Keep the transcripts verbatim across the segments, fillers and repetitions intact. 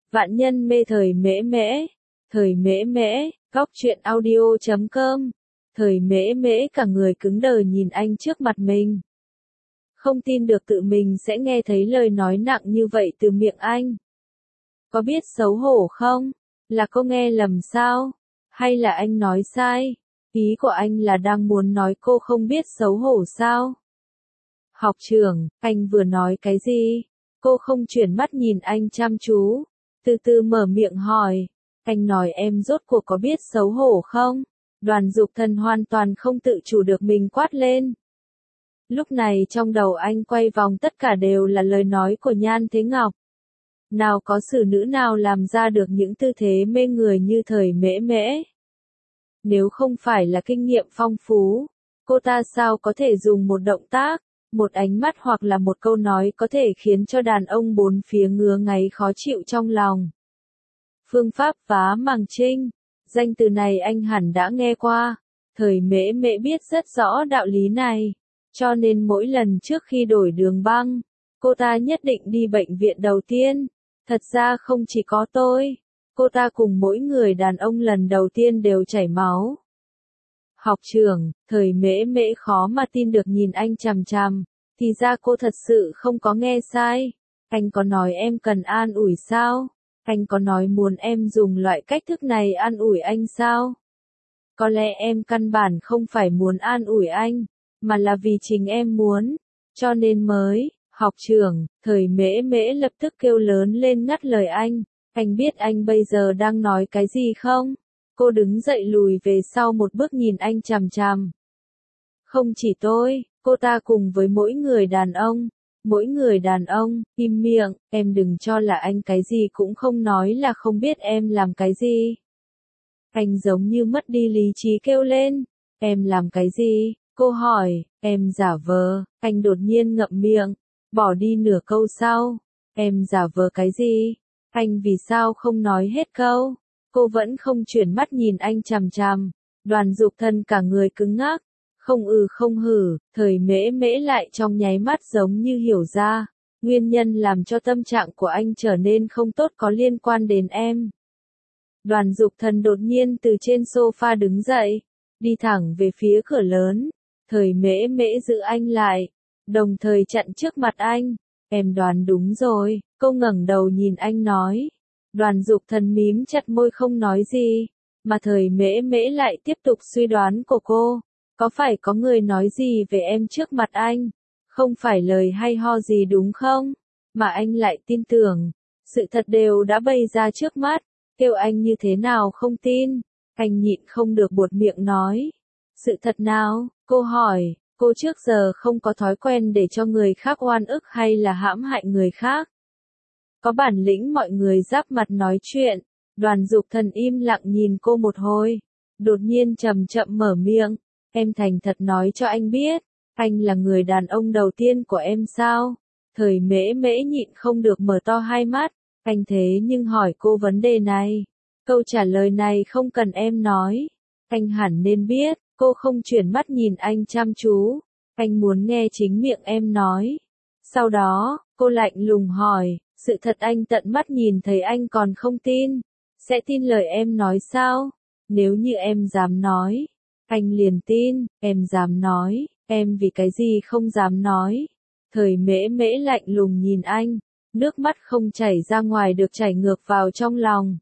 Vạn nhân mê thời mễ mễ. Thời mễ mễ, góc truyện audio chấm com. Thời mễ mễ cả người cứng đờ nhìn anh trước mặt mình. Không tin được tự mình sẽ nghe thấy lời nói nặng như vậy từ miệng anh. Có biết xấu hổ không? Là cô nghe lầm sao? Hay là anh nói sai? Ý của anh là đang muốn nói cô không biết xấu hổ sao? Học trưởng, anh vừa nói cái gì? Cô không chuyển mắt nhìn anh chăm chú, từ từ mở miệng hỏi. Anh nói em rốt cuộc có biết xấu hổ không? Đoàn Dục Thần hoàn toàn không tự chủ được mình quát lên. Lúc này trong đầu anh quay vòng tất cả đều là lời nói của Nhan Thế Ngọc. Nào có xử nữ nào làm ra được những tư thế mê người như thời mễ mễ. Nếu không phải là kinh nghiệm phong phú, cô ta sao có thể dùng một động tác, một ánh mắt hoặc là một câu nói có thể khiến cho đàn ông bốn phía ngứa ngáy khó chịu trong lòng. Phương pháp phá màng trinh, danh từ này anh hẳn đã nghe qua, thời mễ mễ biết rất rõ đạo lý này, cho nên mỗi lần trước khi đổi đường băng, cô ta nhất định đi bệnh viện đầu tiên. Thật ra không chỉ có tôi, cô ta cùng mỗi người đàn ông lần đầu tiên đều chảy máu. Học trưởng, thời mễ mễ khó mà tin được nhìn anh chằm chằm, thì ra cô thật sự không có nghe sai. Anh có nói em cần an ủi sao? Anh có nói muốn em dùng loại cách thức này an ủi anh sao? Có lẽ em căn bản không phải muốn an ủi anh, mà là vì chính em muốn, cho nên mới. Học trưởng, thời mễ mễ lập tức kêu lớn lên ngắt lời anh. Anh biết anh bây giờ đang nói cái gì không? Cô đứng dậy lùi về sau một bước nhìn anh chằm chằm. Không chỉ tôi, cô ta cùng với mỗi người đàn ông. Mỗi người đàn ông, im miệng, em đừng cho là anh cái gì cũng không nói là không biết em làm cái gì. Anh giống như mất đi lý trí kêu lên. Em làm cái gì? Cô hỏi, em giả vờ. Anh đột nhiên ngậm miệng, bỏ đi nửa câu sau. Em giả vờ cái gì? Anh vì sao không nói hết câu? Cô vẫn không chuyển mắt nhìn anh chằm chằm. Đoàn Dục Thần cả người cứng ngắc. Không ừ không hử, thời mễ mễ lại trong nháy mắt giống như hiểu ra. Nguyên nhân làm cho tâm trạng của anh trở nên không tốt có liên quan đến em. Đoàn Dục Thần đột nhiên từ trên sofa đứng dậy, đi thẳng về phía cửa lớn. Thời mễ mễ giữ anh lại, đồng thời chặn trước mặt anh. Em đoán đúng rồi, cô ngẩng đầu nhìn anh nói. Đoàn Dục Thần mím chặt môi không nói gì, mà thời mễ mễ lại tiếp tục suy đoán của cô. Có phải có người nói gì về em trước mặt anh? Không phải lời hay ho gì đúng không? Mà anh lại tin tưởng. Sự thật đều đã bày ra trước mắt. Kêu anh như thế nào không tin? Anh nhịn không được buột miệng nói. Sự thật nào? Cô hỏi. Cô trước giờ không có thói quen để cho người khác oan ức hay là hãm hại người khác. Có bản lĩnh mọi người giáp mặt nói chuyện. Đoàn Dục Thần im lặng nhìn cô một hồi. Đột nhiên chậm chậm mở miệng. Em thành thật nói cho anh biết, anh là người đàn ông đầu tiên của em sao? Thời mễ mễ nhịn không được mở to hai mắt, anh thế nhưng hỏi cô vấn đề này. Câu trả lời này không cần em nói. Anh hẳn nên biết, cô không chuyển mắt nhìn anh chăm chú. Anh muốn nghe chính miệng em nói. Sau đó, cô lạnh lùng hỏi, sự thật anh tận mắt nhìn thấy anh còn không tin. Sẽ tin lời em nói sao? Nếu như em dám nói. Anh liền tin, em dám nói, em vì cái gì không dám nói. Thời mễ mễ lạnh lùng nhìn anh, nước mắt không chảy ra ngoài được chảy ngược vào trong lòng.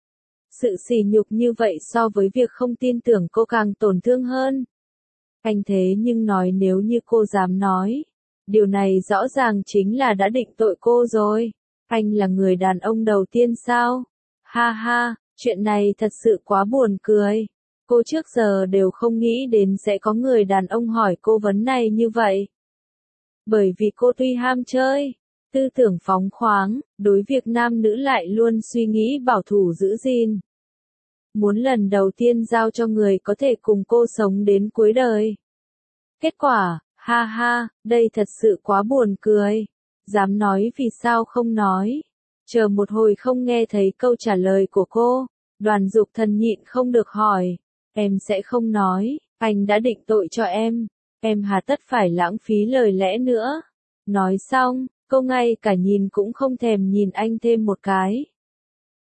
Sự sỉ nhục như vậy so với việc không tin tưởng cô càng tổn thương hơn. Anh thế nhưng nói nếu như cô dám nói, điều này rõ ràng chính là đã định tội cô rồi. Anh là người đàn ông đầu tiên sao? Ha ha, chuyện này thật sự quá buồn cười. Cô trước giờ đều không nghĩ đến sẽ có người đàn ông hỏi cô vấn này như vậy. Bởi vì cô tuy ham chơi, tư tưởng phóng khoáng, đối việc nam nữ lại luôn suy nghĩ bảo thủ giữ gìn. Muốn lần đầu tiên giao cho người có thể cùng cô sống đến cuối đời. Kết quả, ha ha, đây thật sự quá buồn cười. Dám nói vì sao không nói. Chờ một hồi không nghe thấy câu trả lời của cô, Đoàn Dục Thần nhịn không được hỏi. Em sẽ không nói, anh đã định tội cho em, em hà tất phải lãng phí lời lẽ nữa. Nói xong, cô ngay cả nhìn cũng không thèm nhìn anh thêm một cái.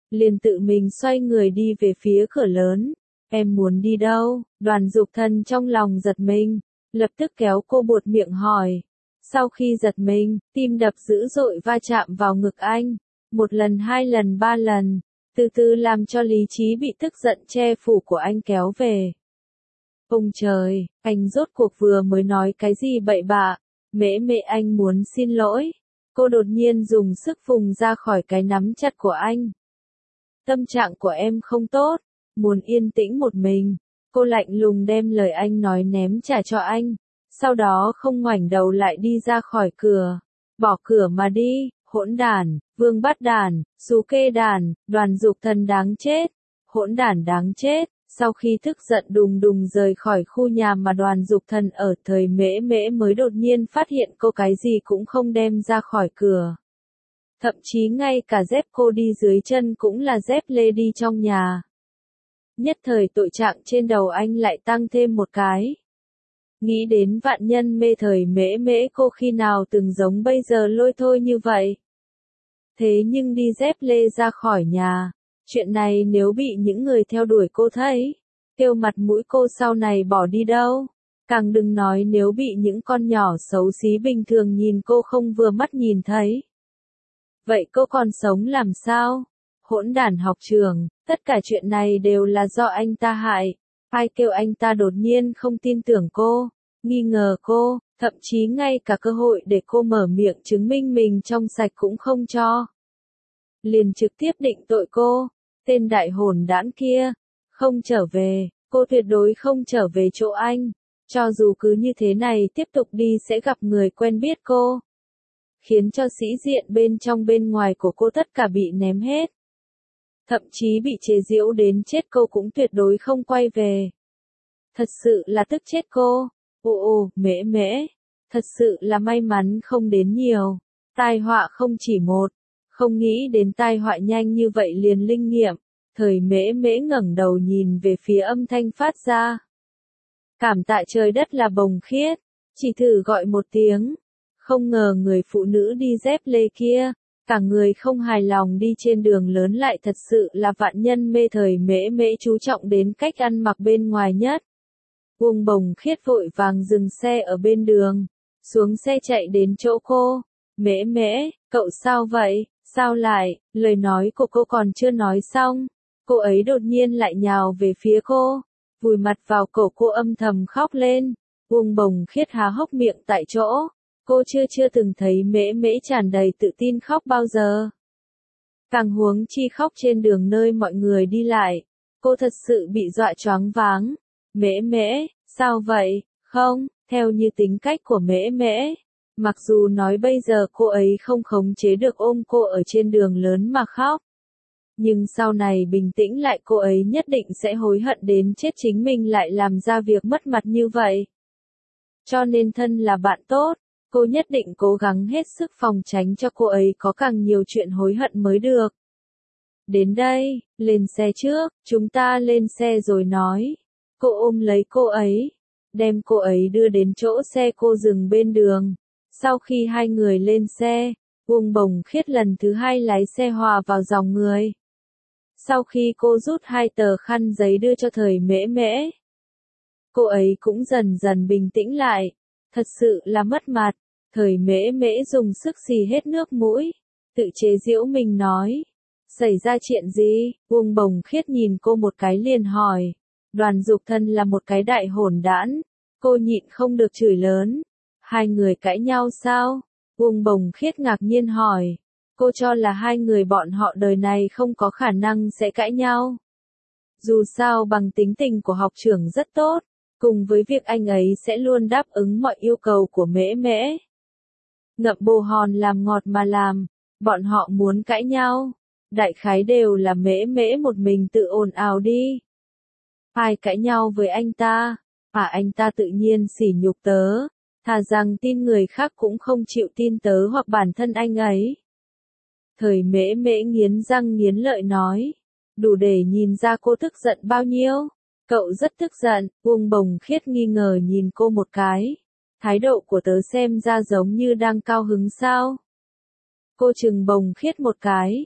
liền tự mình xoay người đi về phía cửa lớn. Em muốn đi đâu? Đoàn Dục Thần trong lòng giật mình, lập tức kéo cô buột miệng hỏi. Sau khi giật mình, tim đập dữ dội va chạm vào ngực anh. Một lần, hai lần, ba lần, từ từ làm cho lý trí bị tức giận che phủ của anh kéo về. Ông trời, anh rốt cuộc vừa mới nói cái gì bậy bạ? Mễ mễ, anh muốn xin lỗi. Cô đột nhiên dùng sức vùng ra khỏi cái nắm chặt của anh. Tâm trạng của em không tốt, muốn yên tĩnh một mình. Cô lạnh lùng đem lời anh nói ném trả cho anh, sau đó không ngoảnh đầu lại đi ra khỏi cửa. Bỏ cửa mà đi, hỗn đản, vương bắt đản, xú kê đản, Đoàn Dục Thần đáng chết, hỗn đản đáng chết. Sau khi tức giận đùng đùng rời khỏi khu nhà mà Đoàn Dục Thần ở, thời mễ mễ mới đột nhiên phát hiện cô cái gì cũng không đem ra khỏi cửa. Thậm chí ngay cả dép cô đi dưới chân cũng là dép lê đi trong nhà. Nhất thời tội trạng trên đầu anh lại tăng thêm một cái. Nghĩ đến vạn nhân mê, thời mễ mễ, cô khi nào từng giống bây giờ lôi thôi như vậy. Thế nhưng đi dép lê ra khỏi nhà, chuyện này nếu bị những người theo đuổi cô thấy, kêu mặt mũi cô sau này bỏ đi đâu. Càng đừng nói nếu bị những con nhỏ xấu xí bình thường nhìn cô không vừa mắt nhìn thấy. Vậy cô còn sống làm sao? Hỗn đản học trường, tất cả chuyện này đều là do anh ta hại. Ai kêu anh ta đột nhiên không tin tưởng cô, nghi ngờ cô, thậm chí ngay cả cơ hội để cô mở miệng chứng minh mình trong sạch cũng không cho. Liền trực tiếp định tội cô, tên đại hỗn đản kia, không trở về, cô tuyệt đối không trở về chỗ anh. Cho dù cứ như thế này tiếp tục đi sẽ gặp người quen biết cô, khiến cho sĩ diện bên trong bên ngoài của cô tất cả bị ném hết. Thậm chí bị chế giễu đến chết cô cũng tuyệt đối không quay về. Thật sự là tức chết cô. Ồ ồ, mễ mễ, thật sự là may mắn không đến nhiều. Tai họa không chỉ một, không nghĩ đến tai họa nhanh như vậy liền linh nghiệm. Thời mễ mễ ngẩng đầu nhìn về phía âm thanh phát ra. Cảm tạ trời đất là bồng khiết, chỉ thử gọi một tiếng. Không ngờ người phụ nữ đi dép lê kia, cả người không hài lòng đi trên đường lớn lại thật sự là vạn nhân mê. Thời mễ mễ chú trọng đến cách ăn mặc bên ngoài nhất. Uông Bồng Khiết vội vàng dừng xe ở bên đường, xuống xe chạy đến chỗ cô. Mễ mễ, cậu sao vậy, sao lại, lời nói của cô còn chưa nói xong. Cô ấy đột nhiên lại nhào về phía cô, vùi mặt vào cổ cô âm thầm khóc lên. Uông Bồng Khiết há hốc miệng tại chỗ. Cô chưa chưa từng thấy mễ mễ tràn đầy tự tin khóc bao giờ. Càng huống chi khóc trên đường nơi mọi người đi lại. Cô thật sự bị dọa choáng váng. Mễ mễ, sao vậy? Không, theo như tính cách của mễ mễ. Mặc dù nói bây giờ cô ấy không khống chế được ôm cô ở trên đường lớn mà khóc. Nhưng sau này bình tĩnh lại cô ấy nhất định sẽ hối hận đến chết chính mình lại làm ra việc mất mặt như vậy. Cho nên thân là bạn tốt. Cô nhất định cố gắng hết sức phòng tránh cho cô ấy có càng nhiều chuyện hối hận mới được. Đến đây, lên xe trước, chúng ta lên xe rồi nói. Cô ôm lấy cô ấy, đem cô ấy đưa đến chỗ xe cô dừng bên đường. Sau khi hai người lên xe, Uông Bồng Khiết lần thứ hai lái xe hòa vào dòng người. Sau khi cô rút hai tờ khăn giấy đưa cho thời mễ mễ, cô ấy cũng dần dần bình tĩnh lại. Thật sự là mất mặt. Thời mễ mễ dùng sức xì hết nước mũi, tự chế giễu mình nói. Xảy ra chuyện gì? Uông Bồng Khiết nhìn cô một cái liền hỏi. Đoàn Dục Thần là một cái đại hỗn đản. Cô nhịn không được chửi lớn. Hai người cãi nhau sao? Uông Bồng Khiết ngạc nhiên hỏi. Cô cho là hai người bọn họ đời này không có khả năng sẽ cãi nhau. Dù sao bằng tính tình của học trưởng rất tốt, cùng với việc anh ấy sẽ luôn đáp ứng mọi yêu cầu của mễ mễ. Ngậm bồ hòn làm ngọt mà làm, bọn họ muốn cãi nhau. Đại khái đều là mễ mễ một mình tự ồn ào đi. Ai cãi nhau với anh ta, à anh ta tự nhiên sỉ nhục tớ, thà rằng tin người khác cũng không chịu tin tớ hoặc bản thân anh ấy. Thời mễ mễ nghiến răng nghiến lợi nói, đủ để nhìn ra cô tức giận bao nhiêu. Cậu rất tức giận. Uông Bồng Khiết nghi ngờ nhìn cô một cái. Thái độ của tớ xem ra giống như đang cao hứng sao. Cô chừng Bồng Khiết một cái.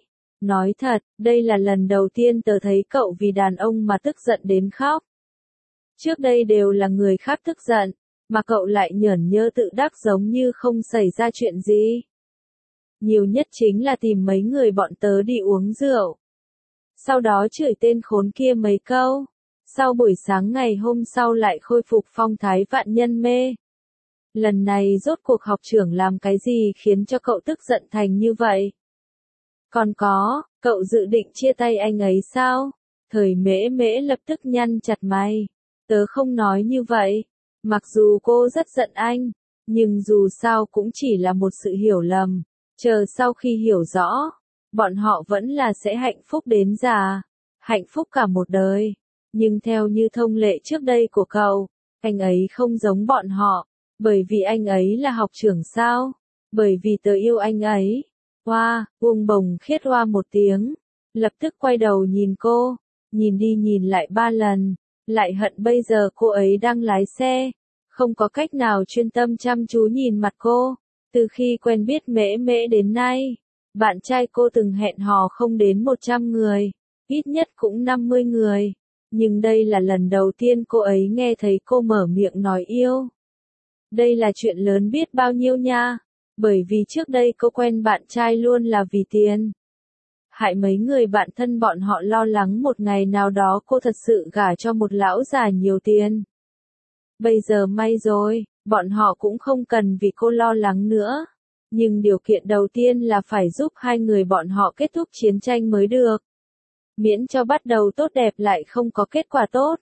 Nói thật, đây là lần đầu tiên tớ thấy cậu vì đàn ông mà tức giận đến khóc. Trước đây đều là người khác tức giận, mà cậu lại nhởn nhơ tự đắc giống như không xảy ra chuyện gì. Nhiều nhất chính là tìm mấy người bọn tớ đi uống rượu. Sau đó chửi tên khốn kia mấy câu. Sau buổi sáng ngày hôm sau lại khôi phục phong thái vạn nhân mê. Lần này rốt cuộc học trưởng làm cái gì khiến cho cậu tức giận thành như vậy? Còn có, cậu dự định chia tay anh ấy sao? Thời mễ mễ lập tức nhăn chặt mày. Tớ không nói như vậy. Mặc dù cô rất giận anh, nhưng dù sao cũng chỉ là một sự hiểu lầm. Chờ sau khi hiểu rõ, bọn họ vẫn là sẽ hạnh phúc đến già. Hạnh phúc cả một đời. Nhưng theo như thông lệ trước đây của cậu, anh ấy không giống bọn họ. Bởi vì anh ấy là học trưởng sao? Bởi vì tớ yêu anh ấy. Hoa, Uông Bồng Khiết hoa một tiếng. Lập tức quay đầu nhìn cô. Nhìn đi nhìn lại ba lần. Lại hận bây giờ cô ấy đang lái xe. Không có cách nào chuyên tâm chăm chú nhìn mặt cô. Từ khi quen biết mễ mễ đến nay, bạn trai cô từng hẹn hò không đến một trăm người. Ít nhất cũng năm mươi người. Nhưng đây là lần đầu tiên cô ấy nghe thấy cô mở miệng nói yêu. Đây là chuyện lớn biết bao nhiêu nha. Bởi vì trước đây cô quen bạn trai luôn là vì tiền. Hại mấy người bạn thân bọn họ lo lắng một ngày nào đó cô thật sự gả cho một lão già nhiều tiền. Bây giờ may rồi, bọn họ cũng không cần vì cô lo lắng nữa. Nhưng điều kiện đầu tiên là phải giúp hai người bọn họ kết thúc chiến tranh mới được. Miễn cho bắt đầu tốt đẹp lại không có kết quả tốt.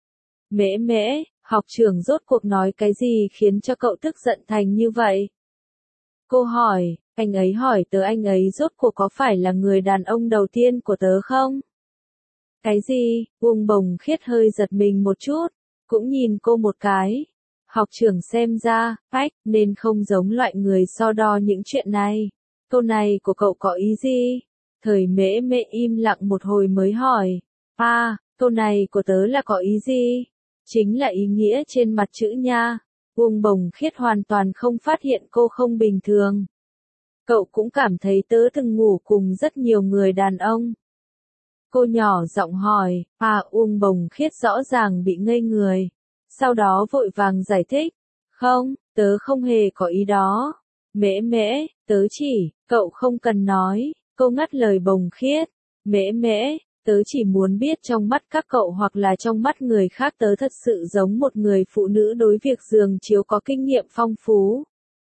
Mễ mễ, học trưởng rốt cuộc nói cái gì khiến cho cậu tức giận thành như vậy? Cô hỏi, anh ấy hỏi tớ anh ấy rốt cuộc có phải là người đàn ông đầu tiên của tớ không? Cái gì? Uông Bồng Khiết hơi giật mình một chút, cũng nhìn cô một cái. Học trưởng xem ra, phách, nên không giống loại người so đo những chuyện này. Câu này của cậu có ý gì? Thời mễ mễ im lặng một hồi mới hỏi. À, câu này của tớ là có ý gì? Chính là ý nghĩa trên mặt chữ nha. Uông Bồng Khiết hoàn toàn không phát hiện cô không bình thường. Cậu cũng cảm thấy tớ từng ngủ cùng rất nhiều người đàn ông. Cô nhỏ giọng hỏi, à Uông Bồng Khiết rõ ràng bị ngây người. Sau đó vội vàng giải thích, không, tớ không hề có ý đó. Mễ mễ, tớ chỉ, cậu không cần nói, cô ngắt lời Bồng Khiết. Mễ mễ, tớ chỉ muốn biết trong mắt các cậu hoặc là trong mắt người khác tớ thật sự giống một người phụ nữ đối việc giường chiếu có kinh nghiệm phong phú.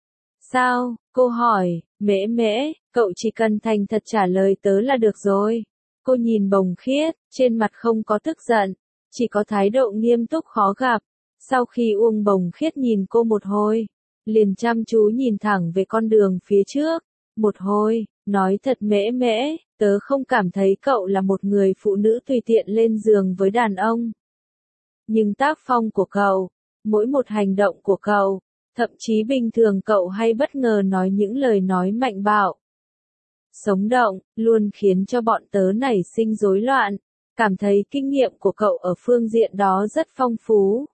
Sao? Cô hỏi, mễ mễ, cậu chỉ cần thành thật trả lời tớ là được rồi. Cô nhìn Bồng Khiết, trên mặt không có tức giận, chỉ có thái độ nghiêm túc khó gặp. Sau khi Uông Bồng Khiết nhìn cô một hồi, liền chăm chú nhìn thẳng về con đường phía trước. Một hồi, nói thật mễ mễ, tớ không cảm thấy cậu là một người phụ nữ tùy tiện lên giường với đàn ông. Nhưng tác phong của cậu, mỗi một hành động của cậu, thậm chí bình thường cậu hay bất ngờ nói những lời nói mạnh bạo, sống động, luôn khiến cho bọn tớ nảy sinh rối loạn, cảm thấy kinh nghiệm của cậu ở phương diện đó rất phong phú.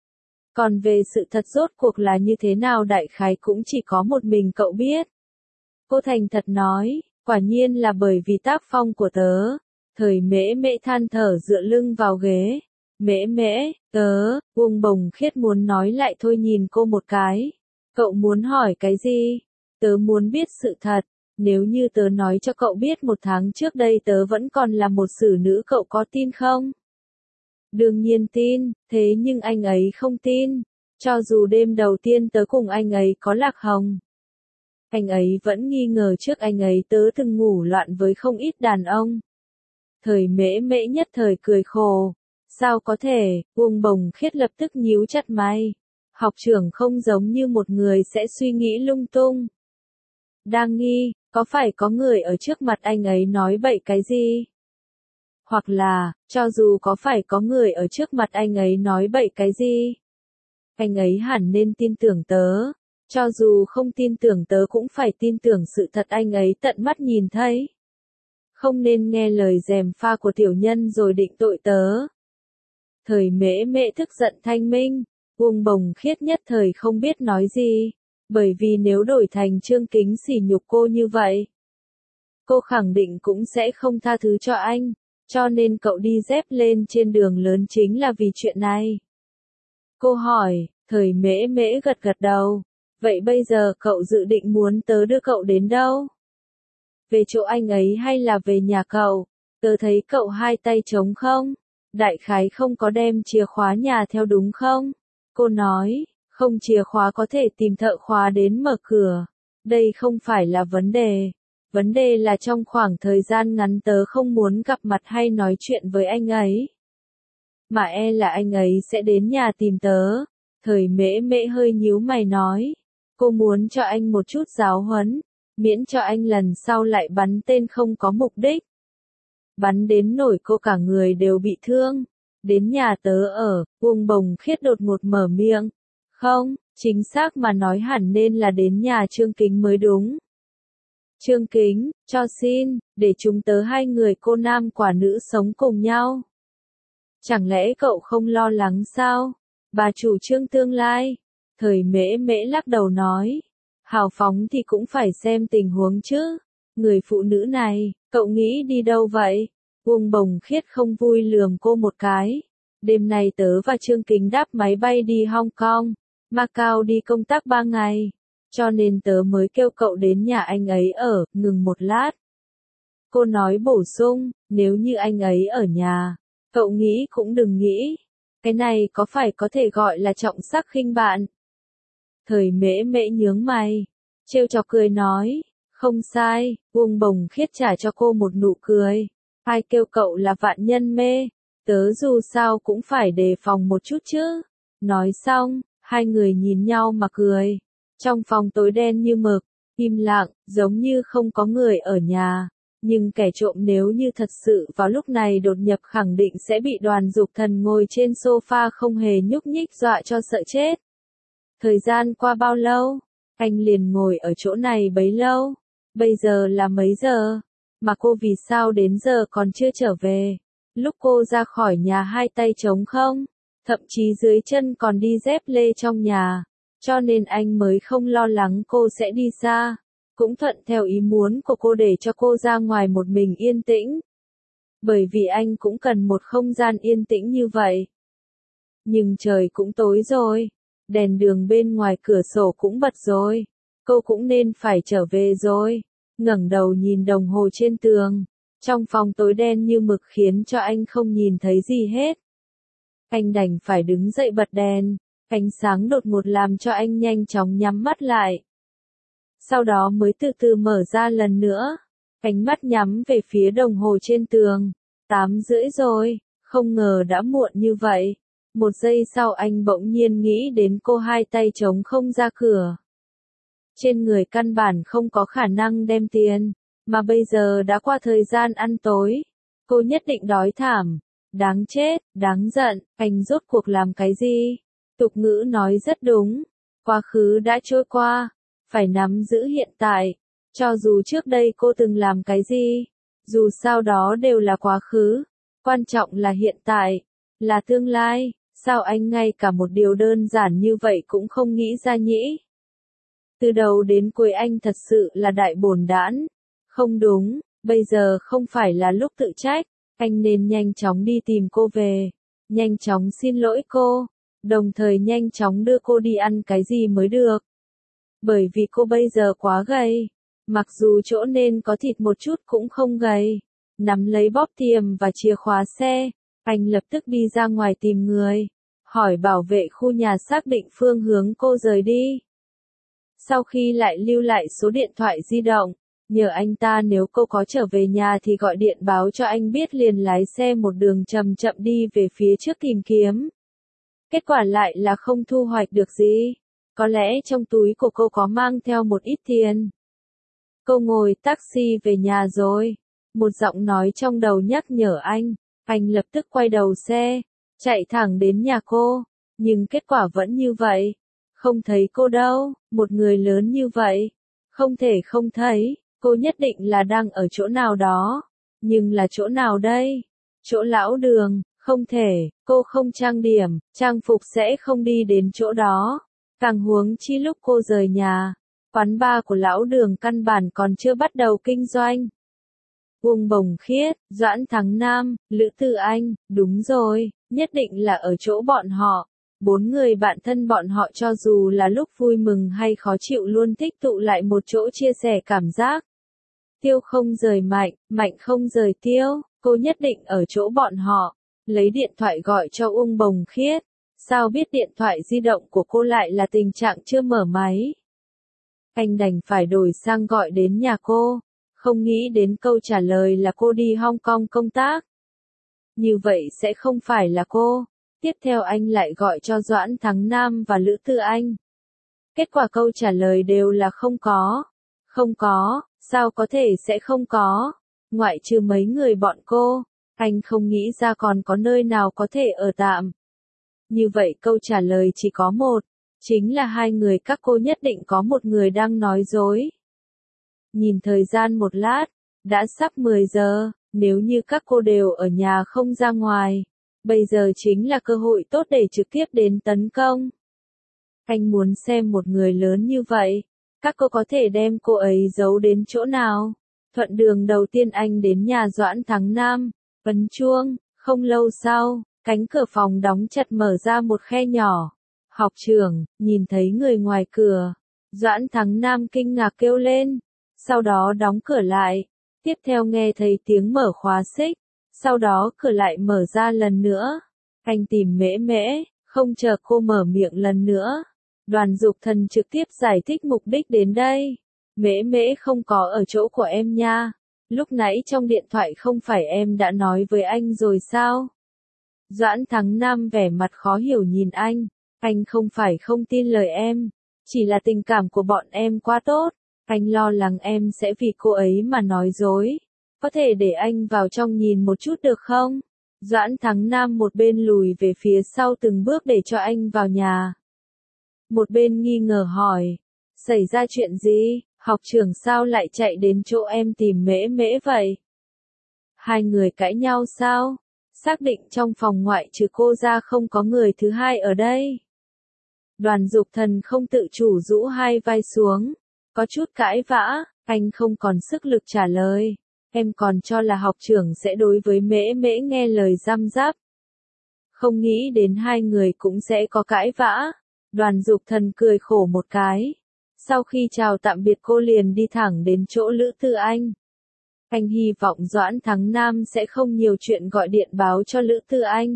Còn về sự thật rốt cuộc là như thế nào đại khái cũng chỉ có một mình cậu biết. Cô thành thật nói, quả nhiên là bởi vì tác phong của tớ. Thời mễ mễ than thở dựa lưng vào ghế. Mễ mễ, tớ, Uông Bồng Khiết muốn nói lại thôi nhìn cô một cái. Cậu muốn hỏi cái gì? Tớ muốn biết sự thật. Nếu như tớ nói cho cậu biết một tháng trước đây tớ vẫn còn là một xử nữ cậu có tin không? Đương nhiên tin, thế nhưng anh ấy không tin. Cho dù đêm đầu tiên tớ cùng anh ấy có lạc hồng. Anh ấy vẫn nghi ngờ trước anh ấy tớ từng ngủ loạn với không ít đàn ông. Thời mễ mễ nhất thời cười khổ. Sao có thể, Uông Bồng Khiết lập tức nhíu chặt mày. Học trưởng không giống như một người sẽ suy nghĩ lung tung. Đang nghi, có phải có người ở trước mặt anh ấy nói bậy cái gì? Hoặc là, cho dù có phải có người ở trước mặt anh ấy nói bậy cái gì? Anh ấy hẳn nên tin tưởng tớ. Cho dù không tin tưởng tớ cũng phải tin tưởng sự thật anh ấy tận mắt nhìn thấy. Không nên nghe lời gièm pha của tiểu nhân rồi định tội tớ. Thời mễ mễ tức giận thanh minh, Uông Bồng Khiết nhất thời không biết nói gì. Bởi vì nếu đổi thành Trương Kính sỉ nhục cô như vậy, cô khẳng định cũng sẽ không tha thứ cho anh, cho nên cậu đi dép lên trên đường lớn chính là vì chuyện này. Cô hỏi, thời mễ mễ gật gật đầu, vậy bây giờ cậu dự định muốn tớ đưa cậu đến đâu? Về chỗ anh ấy hay là về nhà cậu? Tớ thấy cậu hai tay trống không? Đại khái không có đem chìa khóa nhà theo đúng không? Cô nói, không, chìa khóa có thể tìm thợ khóa đến mở cửa. Đây không phải là vấn đề. Vấn đề là trong khoảng thời gian ngắn tớ không muốn gặp mặt hay nói chuyện với anh ấy. Mà e là anh ấy sẽ đến nhà tìm tớ. Thời mễ mễ hơi nhíu mày nói. Cô muốn cho anh một chút giáo huấn, miễn cho anh lần sau lại bắn tên không có mục đích. Bắn đến nổi cô cả người đều bị thương. Đến nhà tớ ở, Uông Bồng Khiết đột ngột mở miệng. Không, chính xác mà nói hẳn nên là đến nhà Trương Kính mới đúng. Trương Kính, cho xin, để chúng tớ hai người cô nam quả nữ sống cùng nhau. Chẳng lẽ cậu không lo lắng sao? Bà chủ Trương tương lai. Thời mễ mễ lắc đầu nói. Hào phóng thì cũng phải xem tình huống chứ. Người phụ nữ này, cậu nghĩ đi đâu vậy? Uông Bồng Khiết không vui lườm cô một cái. Đêm nay tớ và Trương Kính đáp máy bay đi Hong Kong, Macau đi công tác ba ngày. Cho nên tớ mới kêu cậu đến nhà anh ấy ở, ngừng một lát. Cô nói bổ sung, nếu như anh ấy ở nhà, cậu nghĩ cũng đừng nghĩ. Cái này có phải có thể gọi là trọng sắc khinh bạn? Thời mễ mễ nhướng mày, trêu chọc cười nói, không sai. Uông Bồng Khiết trả cho cô một nụ cười. Ai kêu cậu là vạn nhân mê, tớ dù sao cũng phải đề phòng một chút chứ. Nói xong, hai người nhìn nhau mà cười. Trong phòng tối đen như mực, im lặng, giống như không có người ở nhà. Nhưng kẻ trộm nếu như thật sự vào lúc này đột nhập khẳng định sẽ bị Đoàn Dục Thần ngồi trên sofa không hề nhúc nhích dọa cho sợ chết. Thời gian qua bao lâu? Anh liền ngồi ở chỗ này bấy lâu. Bây giờ là mấy giờ? Mà cô vì sao đến giờ còn chưa trở về? Lúc cô ra khỏi nhà hai tay trống không? Thậm chí dưới chân còn đi dép lê trong nhà. Cho nên anh mới không lo lắng cô sẽ đi xa. Cũng thuận theo ý muốn của cô để cho cô ra ngoài một mình yên tĩnh. Bởi vì anh cũng cần một không gian yên tĩnh như vậy. Nhưng trời cũng tối rồi. Đèn đường bên ngoài cửa sổ cũng bật rồi. Cô cũng nên phải trở về rồi. Ngẩng đầu nhìn đồng hồ trên tường. Trong phòng tối đen như mực khiến cho anh không nhìn thấy gì hết. Anh đành phải đứng dậy bật đèn. Ánh sáng đột ngột làm cho anh nhanh chóng nhắm mắt lại. Sau đó mới từ từ mở ra lần nữa. Ánh mắt nhắm về phía đồng hồ trên tường. Tám rưỡi rồi, không ngờ đã muộn như vậy. Một giây sau anh bỗng nhiên nghĩ đến cô hai tay trống không ra cửa. Trên người căn bản không có khả năng đem tiền, mà bây giờ đã qua thời gian ăn tối. Cô nhất định đói thảm. Đáng chết, đáng giận, anh rốt cuộc làm cái gì? Tục ngữ nói rất đúng. Quá khứ đã trôi qua, phải nắm giữ hiện tại. Cho dù trước đây cô từng làm cái gì, dù sao đó đều là quá khứ. Quan trọng là hiện tại, là tương lai. Sao anh ngay cả một điều đơn giản như vậy cũng không nghĩ ra nhỉ? Từ đầu đến cuối anh thật sự là đại bồn đản. Không đúng, bây giờ không phải là lúc tự trách. Anh nên nhanh chóng đi tìm cô về. Nhanh chóng xin lỗi cô. Đồng thời nhanh chóng đưa cô đi ăn cái gì mới được. Bởi vì cô bây giờ quá gầy. Mặc dù chỗ nên có thịt một chút cũng không gầy. Nắm lấy bóp tiềm và chìa khóa xe. Anh lập tức đi ra ngoài tìm người. Hỏi bảo vệ khu nhà xác định phương hướng cô rời đi. Sau khi lại lưu lại số điện thoại di động. Nhờ anh ta nếu cô có trở về nhà thì gọi điện báo cho anh biết liền lái xe một đường chậm chậm đi về phía trước tìm kiếm. Kết quả lại là không thu hoạch được gì. Có lẽ trong túi của cô có mang theo một ít tiền. Cô ngồi taxi về nhà rồi. Một giọng nói trong đầu nhắc nhở anh. Anh lập tức quay đầu xe, chạy thẳng đến nhà cô. Nhưng kết quả vẫn như vậy. Không thấy cô đâu, một người lớn như vậy. Không thể không thấy, cô nhất định là đang ở chỗ nào đó. Nhưng là chỗ nào đây? Chỗ lão đường, không thể, cô không trang điểm, trang phục sẽ không đi đến chỗ đó. Càng huống chi lúc cô rời nhà, quán bar của lão đường căn bản còn chưa bắt đầu kinh doanh. Uông Bồng Khiết, Doãn Thắng Nam, Lữ Tư Anh, đúng rồi, nhất định là ở chỗ bọn họ. Bốn người bạn thân bọn họ cho dù là lúc vui mừng hay khó chịu luôn tích tụ lại một chỗ chia sẻ cảm giác. Tiêu không rời Mạnh, Mạnh không rời Tiêu, cô nhất định ở chỗ bọn họ. Lấy điện thoại gọi cho Uông Bồng Khiết. Sao biết điện thoại di động của cô lại là tình trạng chưa mở máy? Anh đành phải đổi sang gọi đến nhà cô. Không nghĩ đến câu trả lời là cô đi Hong Kong công tác. Như vậy sẽ không phải là cô. Tiếp theo anh lại gọi cho Doãn Thắng Nam và Lữ Tư Anh. Kết quả câu trả lời đều là không có. Không có, sao có thể sẽ không có? Ngoại trừ mấy người bọn cô, anh không nghĩ ra còn có nơi nào có thể ở tạm. Như vậy câu trả lời chỉ có một, chính là hai người các cô nhất định có một người đang nói dối. Nhìn thời gian một lát, đã sắp mười giờ, nếu như các cô đều ở nhà không ra ngoài, bây giờ chính là cơ hội tốt để trực tiếp đến tấn công. Anh muốn xem một người lớn như vậy, các cô có thể đem cô ấy giấu đến chỗ nào. Thuận đường đầu tiên anh đến nhà Doãn Thắng Nam, ấn chuông, không lâu sau, cánh cửa phòng đóng chặt mở ra một khe nhỏ. Học trưởng, nhìn thấy người ngoài cửa, Doãn Thắng Nam kinh ngạc kêu lên, sau đó đóng cửa lại, tiếp theo nghe thấy tiếng mở khóa xích, sau đó cửa lại mở ra lần nữa. Anh tìm Mễ Mễ, không chờ cô mở miệng lần nữa. Đoàn Dục Thần trực tiếp giải thích mục đích đến đây. Mễ Mễ không có ở chỗ của em nha. Lúc nãy trong điện thoại không phải em đã nói với anh rồi sao? Doãn Thắng Nam vẻ mặt khó hiểu nhìn anh. Anh không phải không tin lời em, chỉ là tình cảm của bọn em quá tốt. Anh lo lắng em sẽ vì cô ấy mà nói dối. Có thể để anh vào trong nhìn một chút được không? Doãn Thắng Nam một bên lùi về phía sau từng bước để cho anh vào nhà. Một bên nghi ngờ hỏi, xảy ra chuyện gì, học trưởng sao lại chạy đến chỗ em tìm Mễ Mễ vậy? Hai người cãi nhau sao? Xác định trong phòng ngoại trừ cô ra không có người thứ hai ở đây. Đoàn Dục Thần không tự chủ rũ hai vai xuống, có chút cãi vã, anh không còn sức lực trả lời. Em còn cho là học trưởng sẽ đối với Mễ Mễ nghe lời răm rắp. Không nghĩ đến hai người cũng sẽ có cãi vã. Đoàn Dục Thần cười khổ một cái. Sau khi chào tạm biệt cô liền đi thẳng đến chỗ Lữ Tư Anh. Anh hy vọng Doãn Thắng Nam sẽ không nhiều chuyện gọi điện báo cho Lữ Tư Anh.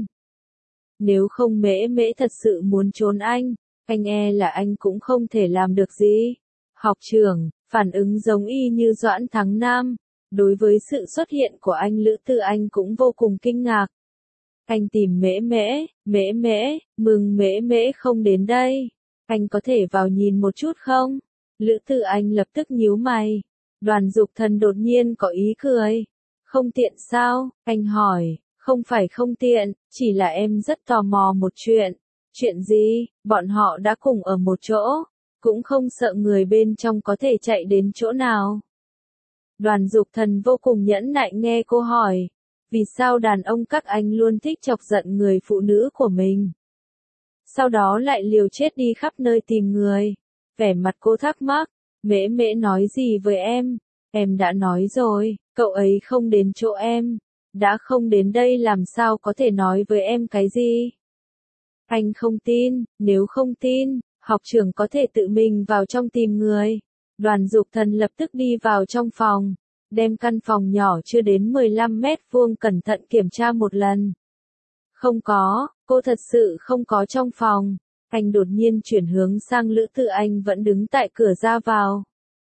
Nếu không Mễ Mễ thật sự muốn trốn anh, anh e là anh cũng không thể làm được gì. Học trưởng, phản ứng giống y như Doãn Thắng Nam. Đối với sự xuất hiện của anh Lữ Tư Anh cũng vô cùng kinh ngạc. Anh tìm Mễ Mễ, Mễ Mễ, mừng Mễ Mễ không đến đây. Anh có thể vào nhìn một chút không? Lữ Tư Anh lập tức nhíu mày. Đoàn Dục Thần đột nhiên có ý cười. Không tiện sao? Anh hỏi. Không phải không tiện, chỉ là em rất tò mò một chuyện. Chuyện gì? Bọn họ đã cùng ở một chỗ. Cũng không sợ người bên trong có thể chạy đến chỗ nào. Đoàn Dục Thần vô cùng nhẫn nại nghe cô hỏi. Vì sao đàn ông các anh luôn thích chọc giận người phụ nữ của mình? Sau đó lại liều chết đi khắp nơi tìm người. Vẻ mặt cô thắc mắc. Mễ Mễ nói gì với em? Em đã nói rồi, cậu ấy không đến chỗ em. Đã không đến đây làm sao có thể nói với em cái gì? Anh không tin, nếu không tin, học trưởng có thể tự mình vào trong tìm người. Đoàn Dục Thần lập tức đi vào trong phòng, đem căn phòng nhỏ chưa đến mười lăm mét vuông cẩn thận kiểm tra một lần. Không có, cô thật sự không có trong phòng. Anh đột nhiên chuyển hướng sang Lữ Tư Anh vẫn đứng tại cửa ra vào.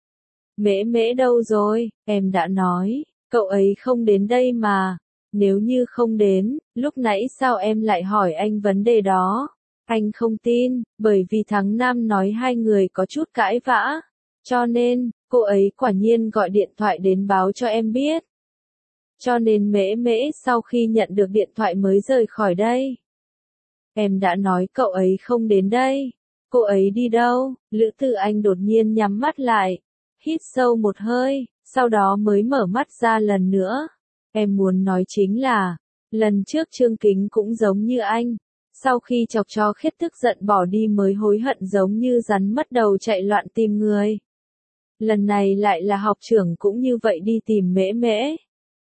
Mễ Mễ đâu rồi, em đã nói, cậu ấy không đến đây mà. Nếu như không đến, lúc nãy sao em lại hỏi anh vấn đề đó? Anh không tin, bởi vì Thắng Nam nói hai người có chút cãi vã. Cho nên, cô ấy quả nhiên gọi điện thoại đến báo cho em biết. Cho nên Mễ Mễ sau khi nhận được điện thoại mới rời khỏi đây. Em đã nói cậu ấy không đến đây. Cô ấy đi đâu? Lữ Tư Anh đột nhiên nhắm mắt lại. Hít sâu một hơi, sau đó mới mở mắt ra lần nữa. Em muốn nói chính là, lần trước Trương Kính cũng giống như anh. Sau khi chọc cho Khiết tức giận bỏ đi mới hối hận giống như rắn mất đầu chạy loạn tìm người. Lần này lại là học trưởng cũng như vậy đi tìm Mễ Mễ.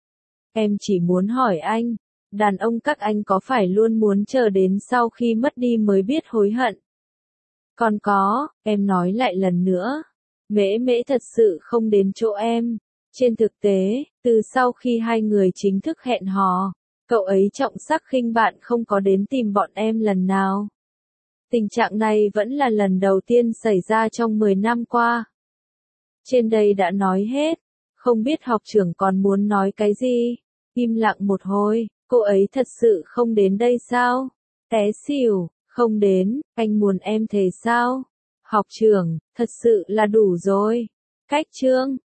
Em chỉ muốn hỏi anh, đàn ông các anh có phải luôn muốn chờ đến sau khi mất đi mới biết hối hận? Còn có, em nói lại lần nữa. Mễ Mễ thật sự không đến chỗ em. Trên thực tế, từ sau khi hai người chính thức hẹn hò, cậu ấy trọng sắc khinh bạn không có đến tìm bọn em lần nào. Tình trạng này vẫn là lần đầu tiên xảy ra trong mười năm qua. Trên đây đã nói hết, không biết học trưởng còn muốn nói cái gì? Im lặng một hồi, cô ấy thật sự không đến đây sao? Té xỉu, không đến, anh muốn em thề sao? Học trưởng, thật sự là đủ rồi. Cách chương